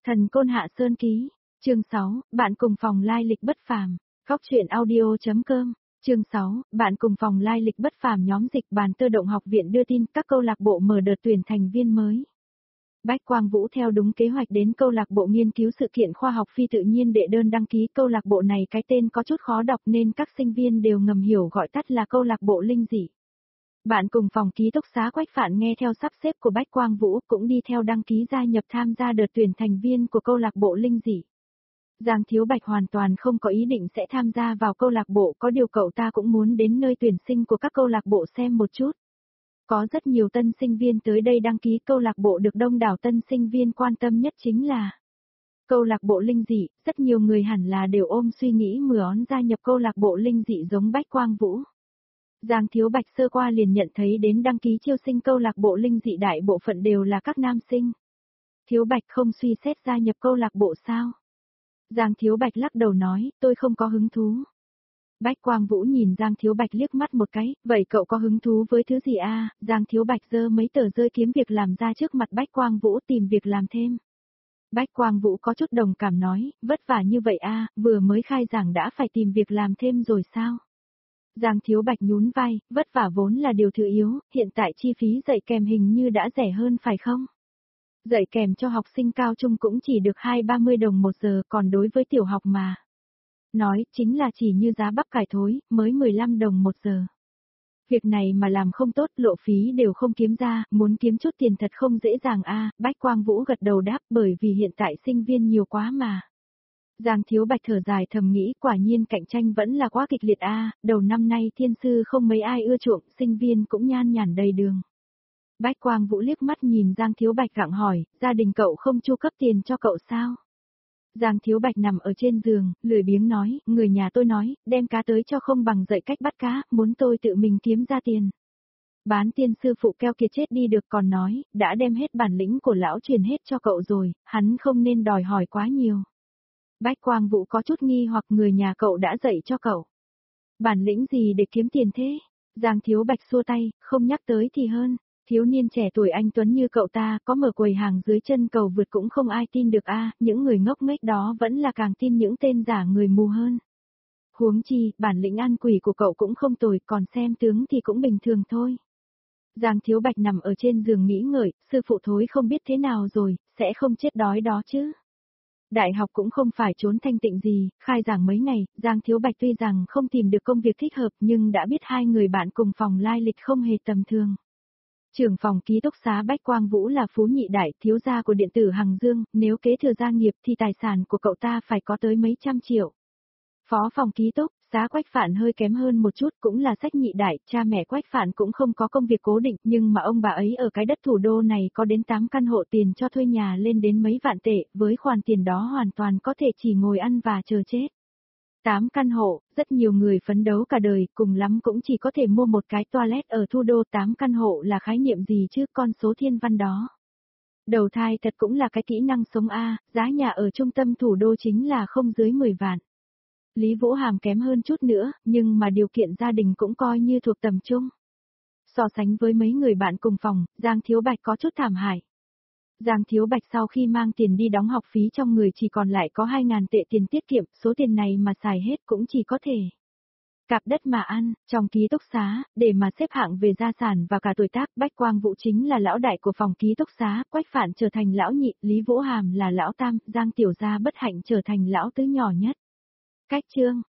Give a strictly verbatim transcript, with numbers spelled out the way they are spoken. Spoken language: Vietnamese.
Thần Côn Hạ Sơn Ký, chương sáu, bạn cùng phòng lai lịch bất phàm, góc truyện audio.com, chương sáu, bạn cùng phòng lai lịch bất phàm nhóm dịch bàn Tơ Động Học Viện đưa tin các câu lạc bộ mở đợt tuyển thành viên mới. Bách Quang Vũ theo đúng kế hoạch đến câu lạc bộ nghiên cứu sự kiện khoa học phi tự nhiên đệ đơn đăng ký. Câu lạc bộ này cái tên có chút khó đọc nên các sinh viên đều ngầm hiểu gọi tắt là câu lạc bộ linh dị. Bạn cùng phòng ký túc xá Quách Phạn nghe theo sắp xếp của Bách Quang Vũ cũng đi theo đăng ký gia nhập tham gia đợt tuyển thành viên của câu lạc bộ linh dị. Giang Thiếu Bạch hoàn toàn không có ý định sẽ tham gia vào câu lạc bộ, có điều cậu ta cũng muốn đến nơi tuyển sinh của các câu lạc bộ xem một chút. Có rất nhiều tân sinh viên tới đây đăng ký. Câu lạc bộ được đông đảo tân sinh viên quan tâm nhất chính là câu lạc bộ linh dị. Rất nhiều người hẳn là đều ôm suy nghĩ mười ón gia nhập câu lạc bộ linh dị giống Bách Quang Vũ. Giang Thiếu Bạch sơ qua liền nhận thấy đến đăng ký chiêu sinh câu lạc bộ linh dị đại bộ phận đều là các nam sinh. Thiếu Bạch không suy xét gia nhập câu lạc bộ sao? Giang Thiếu Bạch lắc đầu nói, tôi không có hứng thú. Bách Quang Vũ nhìn Giang Thiếu Bạch liếc mắt một cái, vậy cậu có hứng thú với thứ gì a? À? Giang Thiếu Bạch giơ mấy tờ rơi kiếm việc làm ra trước mặt Bách Quang Vũ, tìm việc làm thêm. Bách Quang Vũ có chút đồng cảm nói, vất vả như vậy a, à, vừa mới khai giảng đã phải tìm việc làm thêm rồi sao? Giang Thiếu Bạch nhún vai, vất vả vốn là điều thứ yếu, hiện tại chi phí dạy kèm hình như đã rẻ hơn phải không? Dạy kèm cho học sinh cao trung cũng chỉ được hai ba mươi đồng một giờ, còn đối với tiểu học mà nói chính là chỉ như giá bắp cải thối, mới mười lăm đồng một giờ. Việc này mà làm không tốt, lộ phí đều không kiếm ra, muốn kiếm chút tiền thật không dễ dàng a. À, Bách Quang Vũ gật đầu đáp, bởi vì hiện tại sinh viên nhiều quá mà. Giang Thiếu Bạch thở dài thầm nghĩ, quả nhiên cạnh tranh vẫn là quá kịch liệt a, à, đầu năm nay thiên sư không mấy ai ưa chuộng, sinh viên cũng nhan nhản đầy đường. Bách Quang Vũ liếc mắt nhìn Giang Thiếu Bạch gặng hỏi, gia đình cậu không chu cấp tiền cho cậu sao? Giang Thiếu Bạch nằm ở trên giường, lười biếng nói, người nhà tôi nói, đem cá tới cho không bằng dạy cách bắt cá, muốn tôi tự mình kiếm ra tiền. Bán tiên sư phụ keo kia chết đi được, còn nói, đã đem hết bản lĩnh của lão truyền hết cho cậu rồi, hắn không nên đòi hỏi quá nhiều. Bách Quang Vũ có chút nghi hoặc, người nhà cậu đã dạy cho cậu. Bản lĩnh gì để kiếm tiền thế? Giang Thiếu Bạch xua tay, không nhắc tới thì hơn. Thiếu niên trẻ tuổi anh tuấn như cậu ta có mở quầy hàng dưới chân cầu vượt cũng không ai tin được a, à, những người ngốc nghếch đó vẫn là càng tin những tên giả người mù hơn. Huống chi, bản lĩnh ăn quỷ của cậu cũng không tồi, còn xem tướng thì cũng bình thường thôi. Giang Thiếu Bạch nằm ở trên giường nghĩ ngợi, sư phụ thối không biết thế nào rồi, sẽ không chết đói đó chứ. Đại học cũng không phải trốn thanh tịnh gì, khai giảng mấy ngày, Giang Thiếu Bạch tuy rằng không tìm được công việc thích hợp nhưng đã biết hai người bạn cùng phòng lai lịch không hề tầm thường. Trưởng phòng ký túc xá Bách Quang Vũ là phú nhị đại, thiếu gia của điện tử Hằng Dương, nếu kế thừa gia nghiệp thì tài sản của cậu ta phải có tới mấy trăm triệu. Phó phòng ký túc xá Quách Phạn hơi kém hơn một chút, cũng là sách nhị đại, cha mẹ Quách Phạn cũng không có công việc cố định, nhưng mà ông bà ấy ở cái đất thủ đô này có đến tám căn hộ, tiền cho thuê nhà lên đến mấy vạn tệ, với khoản tiền đó hoàn toàn có thể chỉ ngồi ăn và chờ chết. tám căn hộ, rất nhiều người phấn đấu cả đời, cùng lắm cũng chỉ có thể mua một cái toilet ở thủ đô. Tám căn hộ là khái niệm gì chứ, con số thiên văn đó. Đầu thai thật cũng là cái kỹ năng sống a, giá nhà ở trung tâm thủ đô chính là không dưới mười vạn. Lý Vũ Hàm kém hơn chút nữa, nhưng mà điều kiện gia đình cũng coi như thuộc tầm trung. So sánh với mấy người bạn cùng phòng, Giang Thiếu Bạch có chút thảm hại. Giang Thiếu Bạch sau khi mang tiền đi đóng học phí trong người chỉ còn lại có hai ngàn tệ tiền tiết kiệm, số tiền này mà xài hết cũng chỉ có thể cạp đất mà ăn. Trong ký túc xá, để mà xếp hạng về gia sản và cả tuổi tác, Bách Quang Vũ chính là lão đại của phòng ký túc xá, Quách Phạn trở thành lão nhị, Lý Vũ Hàm là lão tam, Giang Tiểu Gia bất hạnh trở thành lão tứ nhỏ nhất. Cách chương